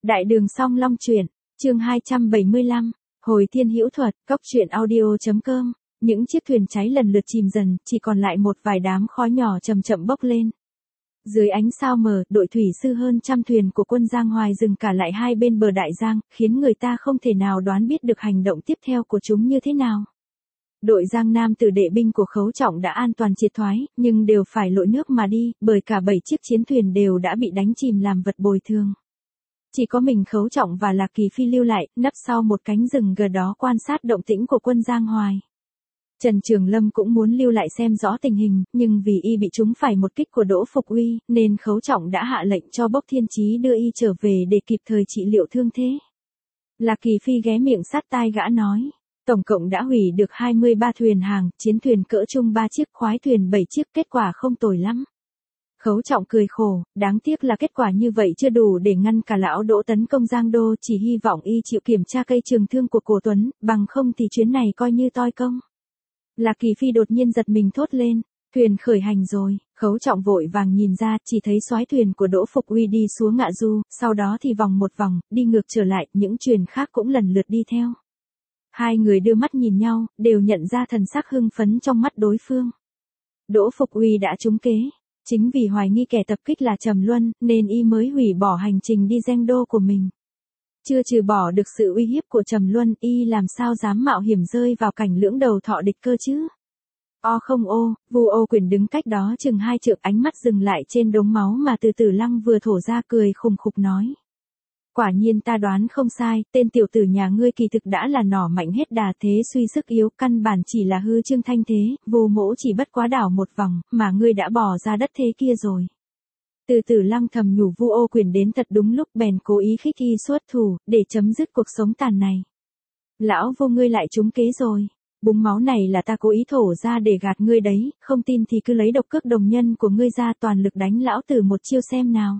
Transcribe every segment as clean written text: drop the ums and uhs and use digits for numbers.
Đại đường Song Long truyện, chương 275, Hồi Thiên Hữu Thuật, Cốc truyện audio.com. Những chiếc thuyền cháy lần lượt chìm dần, chỉ còn lại một vài đám khói nhỏ chậm chậm bốc lên. Dưới ánh sao mờ, đội thủy sư hơn trăm thuyền của quân Giang Hoài dừng cả lại hai bên bờ đại giang, khiến người ta không thể nào đoán biết được hành động tiếp theo của chúng như thế nào. Đội Giang Nam Tử đệ binh của Khấu Trọng đã an toàn triệt thoái, nhưng đều phải lội nước mà đi, bởi cả 7 chiếc chiến thuyền đều đã bị đánh chìm làm vật bồi thường. Chỉ có mình Khấu Trọng và Lạc Kỳ Phi lưu lại, nấp sau một cánh rừng gần đó quan sát động tĩnh của quân Giang Hoài. Trần Trường Lâm cũng muốn lưu lại xem rõ tình hình, nhưng vì y bị trúng phải một kích của Đỗ Phục Uy, nên Khấu Trọng đã hạ lệnh cho Bốc Thiên Chí đưa y trở về để kịp thời trị liệu thương thế. Lạc Kỳ Phi ghé miệng sát tai gã nói, tổng cộng đã hủy được 23 thuyền hàng, chiến thuyền cỡ trung 3 chiếc, khoái thuyền 7 chiếc, kết quả không tồi lắm. Khấu Trọng cười khổ, đáng tiếc là kết quả như vậy chưa đủ để ngăn cả lão Đỗ tấn công Giang Đô, chỉ hy vọng y chịu kiểm tra cây trường thương của Cổ Tuấn, bằng không thì chuyến này coi như toi công. Lạc Kỳ Phi đột nhiên giật mình thốt lên, thuyền khởi hành rồi. Khấu Trọng vội vàng nhìn ra, chỉ thấy soái thuyền của Đỗ Phục Uy đi xuống Ngạ Du, sau đó thì vòng một vòng, đi ngược trở lại, những thuyền khác cũng lần lượt đi theo. Hai người đưa mắt nhìn nhau, đều nhận ra thần sắc hưng phấn trong mắt đối phương. Đỗ Phục Uy đã trúng kế. Chính vì hoài nghi kẻ tập kích là Trầm Luân, nên y mới hủy bỏ hành trình đi Giang Đô của mình. Chưa trừ bỏ được sự uy hiếp của Trầm Luân, y làm sao dám mạo hiểm rơi vào cảnh lưỡng đầu thọ địch cơ chứ? O không ô, Vu Ô Quyền đứng cách đó chừng 2 trượng, ánh mắt dừng lại trên đống máu mà Từ Tử Lăng vừa thổ ra, cười khùng khục nói. Quả nhiên ta đoán không sai, tên tiểu tử nhà ngươi kỳ thực đã là nỏ mạnh hết đà, thế suy sức yếu, căn bản chỉ là hư trương thanh thế, Vô Mỗ chỉ bất quá đảo một vòng, mà ngươi đã bỏ ra đất thế kia rồi. Từ Tử Lăng thầm nhủ Vu Ô Quyền đến thật đúng lúc, bèn cố ý khích y xuất thủ, để chấm dứt cuộc sống tàn này. Lão Vô, ngươi lại trúng kế rồi. Búng máu này là ta cố ý thổ ra để gạt ngươi đấy, không tin thì cứ lấy độc cước đồng nhân của ngươi ra, toàn lực đánh lão tử một chiêu xem nào.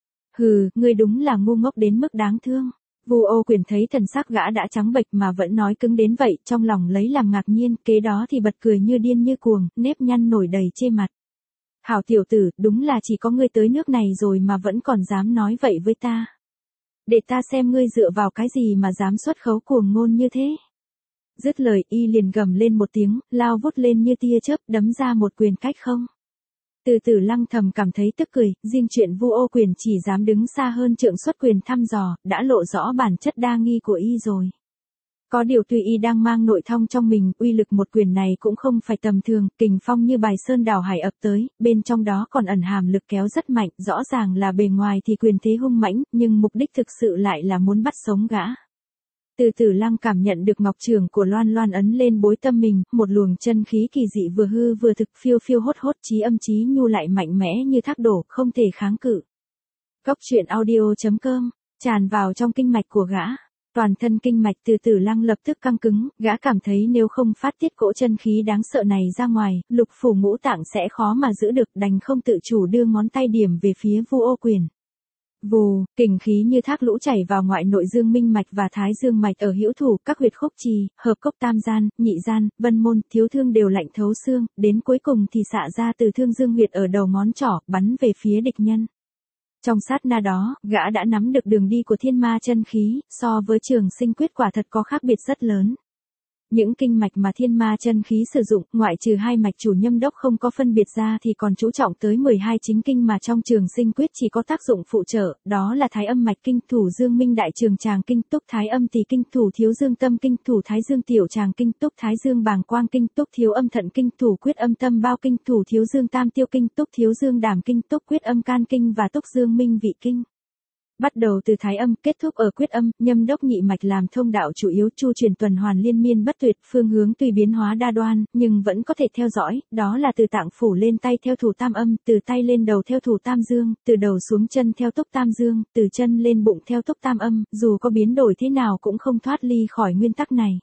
Hừ, ngươi đúng là ngu ngốc đến mức đáng thương. Vu Ô Quyền thấy thần sắc gã đã trắng bệch mà vẫn nói cứng đến vậy, trong lòng lấy làm ngạc nhiên, kế đó thì bật cười như điên như cuồng, nếp nhăn nổi đầy trên mặt. Hảo tiểu tử, đúng là chỉ có ngươi tới nước này rồi mà vẫn còn dám nói vậy với ta. Để ta xem ngươi dựa vào cái gì mà dám xuất khấu cuồng ngôn như thế. Dứt lời y liền gầm lên một tiếng, lao vút lên như tia chớp, đấm ra một quyền cách không. Từ Tử Lăng thầm cảm thấy tức cười, riêng chuyện Vu Ô Quyền chỉ dám đứng xa hơn trượng xuất quyền thăm dò, đã lộ rõ bản chất đa nghi của y rồi. Có điều tuy y đang mang nội thông trong mình, uy lực một quyền này cũng không phải tầm thường, kình phong như bài sơn đảo hải ập tới, bên trong đó còn ẩn hàm lực kéo rất mạnh, rõ ràng là bề ngoài thì quyền thế hung mãnh, nhưng mục đích thực sự lại là muốn bắt sống gã. Từ Tử Lăng cảm nhận được ngọc trường của Loan Loan ấn lên bối tâm mình, một luồng chân khí kỳ dị vừa hư vừa thực, phiêu phiêu hốt hốt, chí âm chí nhu lại mạnh mẽ như thác đổ, không thể kháng cự. Cốc truyện audio.com, tràn vào trong kinh mạch của gã. Toàn thân kinh mạch Từ Tử Lăng lập tức căng cứng, gã cảm thấy nếu không phát tiết cỗ chân khí đáng sợ này ra ngoài, lục phủ ngũ tạng sẽ khó mà giữ được, đành không tự chủ đưa ngón tay điểm về phía Vu Ô Quyền. Vù, kình khí như thác lũ chảy vào ngoại nội dương minh mạch và thái dương mạch ở hữu thủ, các huyệt khúc trì, hợp cốc tam gian, nhị gian, vân môn, thiếu thương đều lạnh thấu xương, đến cuối cùng thì xạ ra từ thương dương huyệt ở đầu ngón trỏ, bắn về phía địch nhân. Trong sát na đó, gã đã nắm được đường đi của thiên ma chân khí, so với Trường Sinh Quyết quả thật có khác biệt rất lớn. Những kinh mạch mà thiên ma chân khí sử dụng, ngoại trừ hai mạch chủ nhâm đốc không có phân biệt ra thì còn chú trọng tới 12 chính kinh mà trong Trường Sinh Quyết chỉ có tác dụng phụ trợ, đó là Thái Âm mạch kinh, Thủ Dương Minh Đại Trường Tràng kinh, Túc Thái Âm Tỳ kinh, Thủ Thiếu Dương Tâm kinh, Thủ Thái Dương Tiểu Tràng kinh, Túc Thái Dương Bàng Quang kinh, Túc Thiếu Âm Thận kinh, Thủ Quyết Âm Tâm Bao kinh, Thủ Thiếu Dương Tam Tiêu kinh, Túc Thiếu Dương Đàm kinh, Túc Quyết Âm Can kinh và Túc Dương Minh Vị kinh. Bắt đầu từ thái âm, kết thúc ở quyết âm, nhâm đốc nhị mạch làm thông đạo chủ yếu, chu truyền tuần hoàn liên miên bất tuyệt, phương hướng tuy biến hóa đa đoan, nhưng vẫn có thể theo dõi, đó là từ tạng phủ lên tay theo thủ tam âm, từ tay lên đầu theo thủ tam dương, từ đầu xuống chân theo túc tam dương, từ chân lên bụng theo túc tam âm, dù có biến đổi thế nào cũng không thoát ly khỏi nguyên tắc này.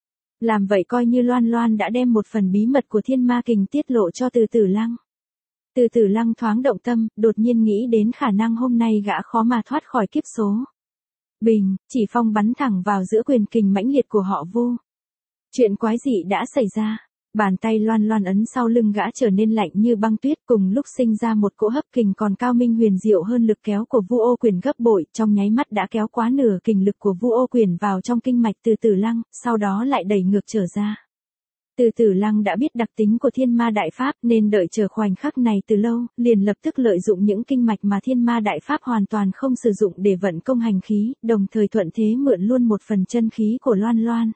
Làm vậy coi như Loan Loan đã đem một phần bí mật của thiên ma kình tiết lộ cho Từ Tử Lăng. Từ Tử Lăng thoáng động tâm, đột nhiên nghĩ đến khả năng hôm nay gã khó mà thoát khỏi kiếp số. Bình, chỉ phong bắn thẳng vào giữa quyền kình mãnh liệt của họ Vu. Chuyện quái dị đã xảy ra. Bàn tay Loan Loan ấn sau lưng gã trở nên lạnh như băng tuyết, cùng lúc sinh ra một cỗ hấp kình còn cao minh huyền diệu hơn lực kéo của Vu Ô Quyền gấp bội, trong nháy mắt đã kéo quá nửa kình lực của Vu Ô Quyền vào trong kinh mạch Từ Tử Lăng, sau đó lại đẩy ngược trở ra. Từ Tử Lăng đã biết đặc tính của Thiên Ma Đại Pháp nên đợi chờ khoảnh khắc này từ lâu, liền lập tức lợi dụng những kinh mạch mà Thiên Ma Đại Pháp hoàn toàn không sử dụng để vận công hành khí, đồng thời thuận thế mượn luôn một phần chân khí của Loan Loan.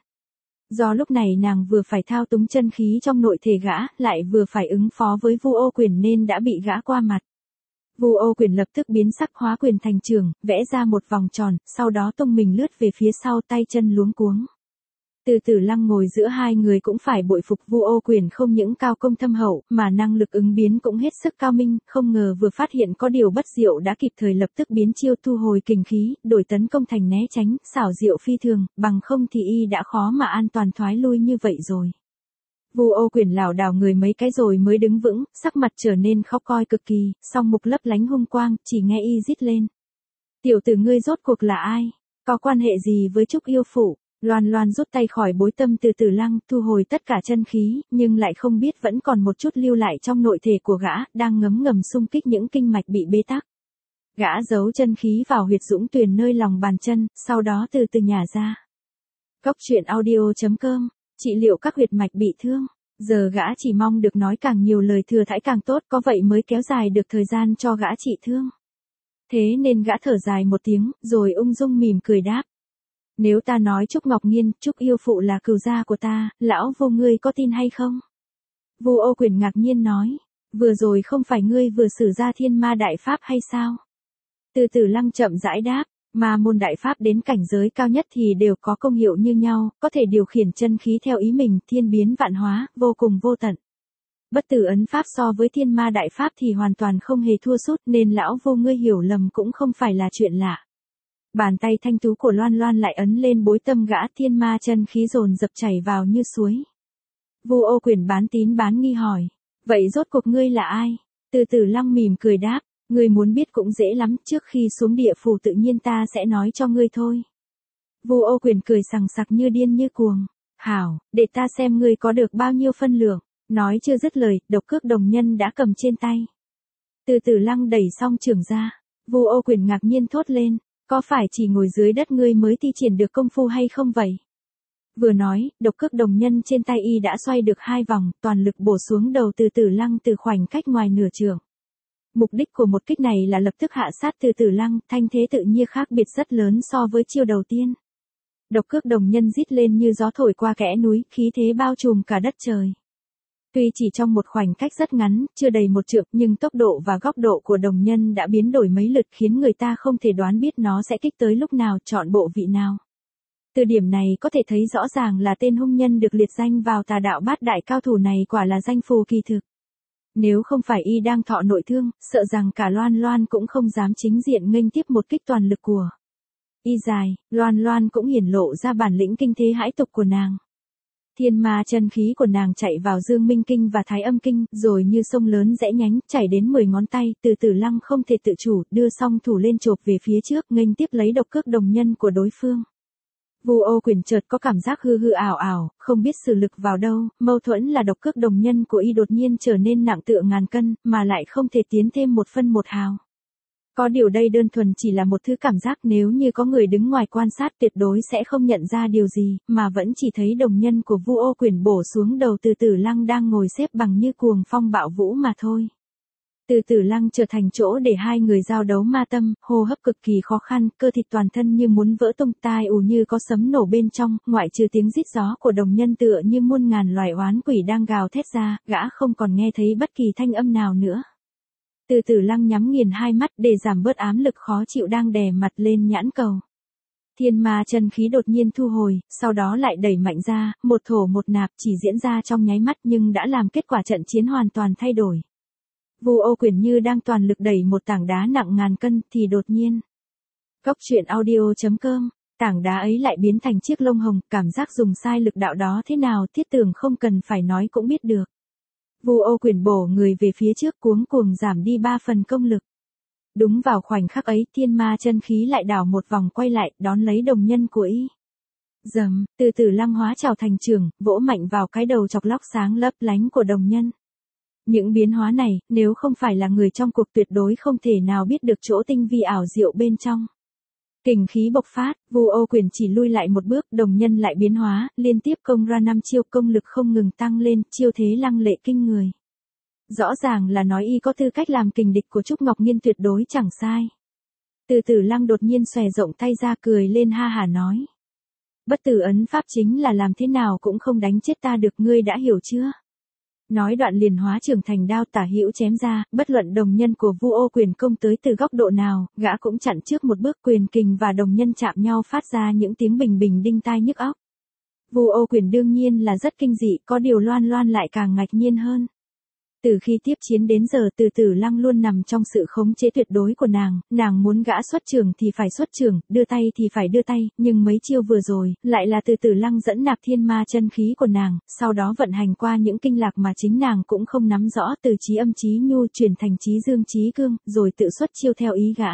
Do lúc này nàng vừa phải thao túng chân khí trong nội thể gã, lại vừa phải ứng phó với Vu Ô Quyền nên đã bị gã qua mặt. Vu Ô Quyền lập tức biến sắc hóa quyền thành trường, vẽ ra một vòng tròn, sau đó tung mình lướt về phía sau, tay chân luống cuống. Từ Tử Lăng ngồi giữa hai người cũng phải bội phục Vu Ô Quyền không những cao công thâm hậu, mà năng lực ứng biến cũng hết sức cao minh, không ngờ vừa phát hiện có điều bất diệu đã kịp thời lập tức biến chiêu thu hồi kình khí, đổi tấn công thành né tránh, xảo diệu phi thường, bằng không thì y đã khó mà an toàn thoái lui như vậy rồi. Vu Ô Quyền lảo đảo người mấy cái rồi mới đứng vững, sắc mặt trở nên khó coi cực kỳ, song mục lấp lánh hung quang, chỉ nghe y rít lên. Tiểu tử ngươi rốt cuộc là ai? Có quan hệ gì với Trúc yêu phụ? Loan Loan rút tay khỏi bối tâm Từ Tử Lăng, thu hồi tất cả chân khí, nhưng lại không biết vẫn còn một chút lưu lại trong nội thể của gã, đang ngấm ngầm xung kích những kinh mạch bị bế tắc. Gã giấu chân khí vào huyệt dũng tuyền nơi lòng bàn chân, sau đó từ từ nhả ra. Cốc truyện audio.com, trị liệu các huyệt mạch bị thương. Giờ gã chỉ mong được nói càng nhiều lời thừa thãi càng tốt, có vậy mới kéo dài được thời gian cho gã trị thương. Thế nên gã thở dài một tiếng, rồi ung dung mỉm cười đáp. Nếu ta nói Trúc Ngọc Nghiên, Trúc yêu phụ là cừu gia của ta, lão Vô ngươi có tin hay không? Vu Ô Quyền ngạc nhiên nói, vừa rồi không phải ngươi vừa sử ra Thiên Ma Đại Pháp hay sao? Từ Tử Lăng chậm rãi đáp, mà môn đại pháp đến cảnh giới cao nhất thì đều có công hiệu như nhau, có thể điều khiển chân khí theo ý mình, thiên biến vạn hóa, vô cùng vô tận. Bất tử ấn pháp so với Thiên Ma Đại Pháp thì hoàn toàn không hề thua sút, nên lão Vô ngươi hiểu lầm cũng không phải là chuyện lạ. Bàn tay thanh tú của Loan Loan lại ấn lên bối tâm gã, thiên ma chân khí dồn dập chảy vào như suối. Vu Ô Quyền bán tín bán nghi hỏi, vậy rốt cuộc ngươi là ai? Từ Tử Lăng mỉm cười đáp, ngươi muốn biết cũng dễ lắm, trước khi xuống địa phủ tự nhiên ta sẽ nói cho ngươi thôi. Vu Ô Quyền cười sằng sặc như điên như cuồng, hảo, để ta xem ngươi có được bao nhiêu phân lượng. Nói chưa dứt lời, độc cước đồng nhân đã cầm trên tay. Từ Tử Lăng đẩy xong trường ra, Vu Ô Quyền ngạc nhiên thốt lên. Có phải chỉ ngồi dưới đất ngươi mới thi triển được công phu hay không vậy? Vừa nói, độc cước đồng nhân trên tay y đã xoay được 2 vòng, toàn lực bổ xuống đầu Từ Tử Lăng từ khoảnh cách ngoài nửa trường. Mục đích của một kích này là lập tức hạ sát Từ Tử Lăng, thanh thế tự nhiên khác biệt rất lớn so với chiêu đầu tiên. Độc cước đồng nhân rít lên như gió thổi qua kẽ núi, khí thế bao trùm cả đất trời. Tuy chỉ trong một khoảnh cách rất ngắn, chưa đầy một trượng, nhưng tốc độ và góc độ của đồng nhân đã biến đổi mấy lượt khiến người ta không thể đoán biết nó sẽ kích tới lúc nào, chọn bộ vị nào. Từ điểm này có thể thấy rõ ràng là tên hung nhân được liệt danh vào tà đạo bát đại cao thủ này quả là danh phù kỳ thực. Nếu không phải y đang thọ nội thương, sợ rằng cả Loan Loan cũng không dám chính diện nghênh tiếp một kích toàn lực của y dài. Loan Loan cũng hiển lộ ra bản lĩnh kinh thế hãi tục của nàng. Thiên ma chân khí của nàng chạy vào Dương Minh Kinh và Thái Âm Kinh, rồi như sông lớn rẽ nhánh, chảy đến 10 ngón tay, Từ Tử Lăng không thể tự chủ, đưa song thủ lên chộp về phía trước, nghênh tiếp lấy độc cước đồng nhân của đối phương. Vu Ô Quyền chợt có cảm giác hư hư ảo ảo, không biết sử lực vào đâu, mâu thuẫn là độc cước đồng nhân của y đột nhiên trở nên nặng tựa ngàn cân, mà lại không thể tiến thêm một phân một hào. Có điều đây đơn thuần chỉ là một thứ cảm giác, nếu như có người đứng ngoài quan sát tuyệt đối sẽ không nhận ra điều gì, mà vẫn chỉ thấy đồng nhân của Vu Ô Quyền bổ xuống đầu Từ Tử Lăng đang ngồi xếp bằng như cuồng phong bạo vũ mà thôi. Từ Tử Lăng trở thành chỗ để hai người giao đấu ma tâm, hô hấp cực kỳ khó khăn, cơ thịt toàn thân như muốn vỡ tung, tai ù như có sấm nổ bên trong, ngoại trừ tiếng rít gió của đồng nhân tựa như muôn ngàn loài oán quỷ đang gào thét ra, gã không còn nghe thấy bất kỳ thanh âm nào nữa. Từ Tử Lăng nhắm nghiền hai mắt để giảm bớt ám lực khó chịu đang đè mặt lên nhãn cầu. Thiên ma chân khí đột nhiên thu hồi, sau đó lại đẩy mạnh ra, một thổ một nạp chỉ diễn ra trong nháy mắt nhưng đã làm kết quả trận chiến hoàn toàn thay đổi. Vu Ô Quyền như đang toàn lực đẩy một tảng đá nặng ngàn cân thì đột nhiên. Cốc truyện audio.com, tảng đá ấy lại biến thành chiếc lông hồng, cảm giác dùng sai lực đạo đó thế nào Thiết Tường không cần phải nói cũng biết được. Vu Ô Quyền bổ người về phía trước cuống cuồng giảm đi 3 phần công lực. Đúng vào khoảnh khắc ấy, thiên ma chân khí lại đảo một vòng quay lại, đón lấy đồng nhân của y. Dầm, Từ Từ Lăng hóa trảo thành trưởng, vỗ mạnh vào cái đầu chọc lóc sáng lấp lánh của đồng nhân. Những biến hóa này, nếu không phải là người trong cuộc tuyệt đối không thể nào biết được chỗ tinh vi ảo diệu bên trong. Kình khí bộc phát, Vu Ô Quyền chỉ lui lại một bước, đồng nhân lại biến hóa, liên tiếp công ra 5 chiêu, công lực không ngừng tăng lên, chiêu thế lăng lệ kinh người. Rõ ràng là nói y có tư cách làm kình địch của Trúc Ngọc Nhiên tuyệt đối chẳng sai. Từ Từ Lăng đột nhiên xòe rộng tay ra cười lên ha hả nói. Bất tử ấn pháp chính là làm thế nào cũng không đánh chết ta được, ngươi đã hiểu chưa? Nói đoạn liền hóa trưởng thành đao tả hữu chém ra, bất luận đồng nhân của Vu Ô Quyền công tới từ góc độ nào, gã cũng chặn trước một bước, quyền kình và đồng nhân chạm nhau phát ra những tiếng bình bình đinh tai nhức óc. Vu Ô Quyền đương nhiên là rất kinh dị, có điều Loan Loan lại càng ngạc nhiên hơn. Từ khi tiếp chiến đến giờ Từ Từ Lăng luôn nằm trong sự khống chế tuyệt đối của nàng muốn gã xuất trường thì phải xuất trường, đưa tay thì phải đưa tay, nhưng mấy chiêu vừa rồi, lại là Từ Từ Lăng dẫn nạp thiên ma chân khí của nàng, sau đó vận hành qua những kinh lạc mà chính nàng cũng không nắm rõ, từ trí âm trí nhu chuyển thành trí dương trí cương, rồi tự xuất chiêu theo ý gã.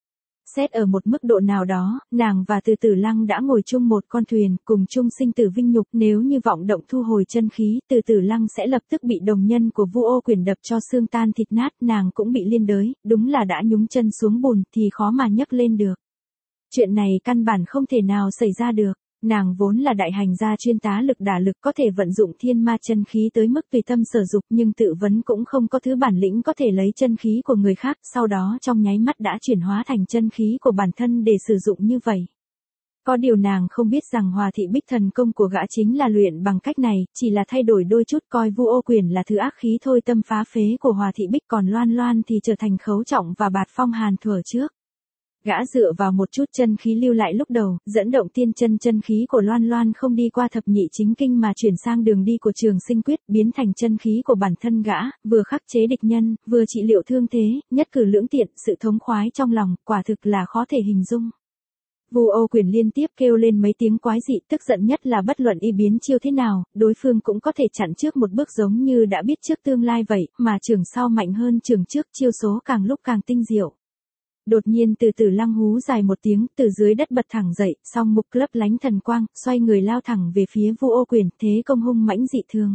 Xét ở một mức độ nào đó, nàng và Từ Từ Lăng đã ngồi chung một con thuyền, cùng chung sinh tử vinh nhục, nếu như vọng động thu hồi chân khí, Từ Từ Lăng sẽ lập tức bị đồng nhân của Vu Ô Quyền đập cho xương tan thịt nát, nàng cũng bị liên đới, đúng là đã nhúng chân xuống bùn thì khó mà nhấc lên được. Chuyện này căn bản không thể nào xảy ra được. Nàng vốn là đại hành gia chuyên tá lực đả lực, có thể vận dụng thiên ma chân khí tới mức tùy tâm sở dục, nhưng tự vấn cũng không có thứ bản lĩnh có thể lấy chân khí của người khác, sau đó trong nháy mắt đã chuyển hóa thành chân khí của bản thân để sử dụng như vậy. Có điều nàng không biết rằng Hòa Thị Bích thần công của gã chính là luyện bằng cách này, chỉ là thay đổi đôi chút, coi Vu Ô Quyền là thứ ác khí thôi tâm phá phế của Hòa Thị Bích, còn Loan Loan thì trở thành Khấu Trọng và Bạt Phong Hàn thuở trước. Gã dựa vào một chút chân khí lưu lại lúc đầu, dẫn động tiên chân khí của Loan Loan không đi qua thập nhị chính kinh mà chuyển sang đường đi của Trường Sinh Quyết, biến thành chân khí của bản thân gã, vừa khắc chế địch nhân, vừa trị liệu thương thế, nhất cử lưỡng tiện, sự thống khoái trong lòng, quả thực là khó thể hình dung. Vu Ô Quyền liên tiếp kêu lên mấy tiếng quái dị, tức giận nhất là bất luận y biến chiêu thế nào, đối phương cũng có thể chặn trước một bước giống như đã biết trước tương lai vậy, mà trường sau mạnh hơn trường trước, chiêu số càng lúc càng tinh diệu. Đột nhiên Từ Từ Lăng hú dài một tiếng, từ dưới đất bật thẳng dậy, song mục lấp lánh thần quang, xoay người lao thẳng về phía Vu Ô Quyền, thế công hung mãnh dị thường.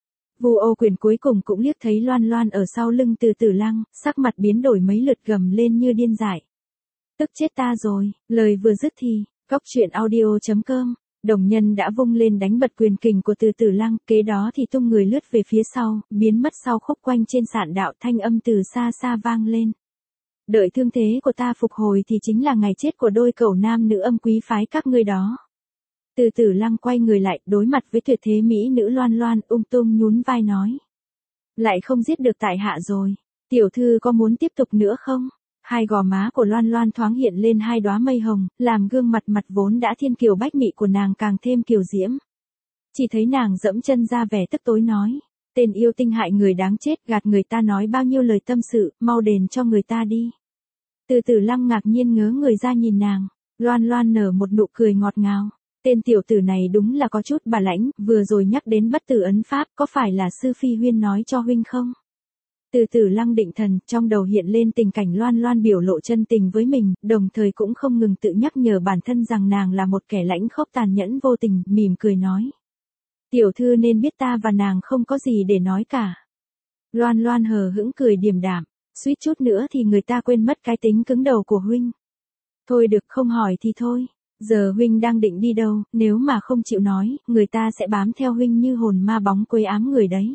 Vu Ô Quyền cuối cùng cũng liếc thấy Loan Loan ở sau lưng Từ Từ Lăng, sắc mặt biến đổi mấy lượt, gầm lên như điên dại. Tức chết ta rồi, lời vừa dứt thì, góc truyện audio.com, đồng nhân đã vung lên đánh bật quyền kình của Từ Từ Lăng, kế đó thì tung người lướt về phía sau, biến mất sau khúc quanh trên sạn đạo, thanh âm từ xa xa vang lên. Đợi thương thế của ta phục hồi thì chính là ngày chết của đôi cẩu nam nữ âm quý phái các ngươi đó. Từ Từ Lăng quay người lại, đối mặt với tuyệt thế mỹ nữ Loan Loan, ung dung nhún vai nói. Lại không giết được tại hạ rồi, tiểu thư có muốn tiếp tục nữa không? Hai gò má của Loan Loan thoáng hiện lên hai đóa mây hồng, làm gương mặt vốn đã thiên kiều bách mị của nàng càng thêm kiều diễm. Chỉ thấy nàng dẫm chân ra vẻ tức tối nói. Tên yêu tinh hại người đáng chết, gạt người ta nói bao nhiêu lời tâm sự, mau đền cho người ta đi. Từ Từ Lăng ngạc nhiên ngớ người ra nhìn nàng, Loan Loan nở một nụ cười ngọt ngào. Tên tiểu tử này đúng là có chút bà lãnh, vừa rồi nhắc đến bất tử ấn pháp, có phải là sư phi huyên nói cho huynh không? Từ Từ Lăng định thần, trong đầu hiện lên tình cảnh Loan Loan biểu lộ chân tình với mình, đồng thời cũng không ngừng tự nhắc nhở bản thân rằng nàng là một kẻ lãnh khốc tàn nhẫn vô tình, mỉm cười nói. Tiểu thư nên biết ta và nàng không có gì để nói cả. Loan Loan hờ hững cười điềm đạm, suýt chút nữa thì người ta quên mất cái tính cứng đầu của huynh. Thôi được, không hỏi thì thôi, giờ huynh đang định đi đâu, nếu mà không chịu nói, người ta sẽ bám theo huynh như hồn ma bóng quấy ám người đấy.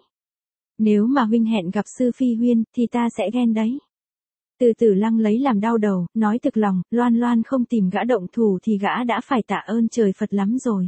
Nếu mà huynh hẹn gặp sư phi huyên, thì ta sẽ ghen đấy. Từ Từ Lăng lấy làm đau đầu, nói thực lòng, Loan Loan không tìm gã động thủ thì gã đã phải tạ ơn trời Phật lắm rồi.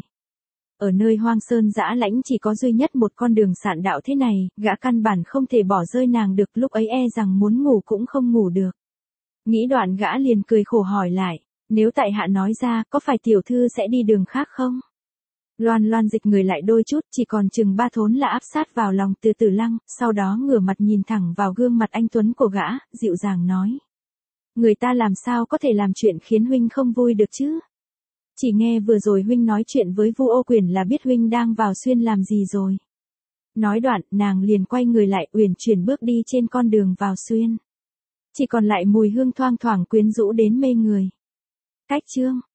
Ở nơi hoang sơn dã lãnh chỉ có duy nhất một con đường sạn đạo thế này, gã căn bản không thể bỏ rơi nàng được, lúc ấy e rằng muốn ngủ cũng không ngủ được. Nghĩ đoạn gã liền cười khổ hỏi lại, nếu tại hạ nói ra, có phải tiểu thư sẽ đi đường khác không? Loan Loan dịch người lại đôi chút, chỉ còn chừng ba thốn là áp sát vào lòng Từ Từ Lăng, sau đó ngửa mặt nhìn thẳng vào gương mặt anh tuấn của gã, dịu dàng nói. Người ta làm sao có thể làm chuyện khiến huynh không vui được chứ? Chỉ nghe vừa rồi huynh nói chuyện với Vu Ô Quyền là biết huynh đang vào xuyên làm gì rồi. Nói đoạn, nàng liền quay người lại uyển chuyển bước đi trên con đường vào xuyên. Chỉ còn lại mùi hương thoang thoảng quyến rũ đến mê người. Cách chương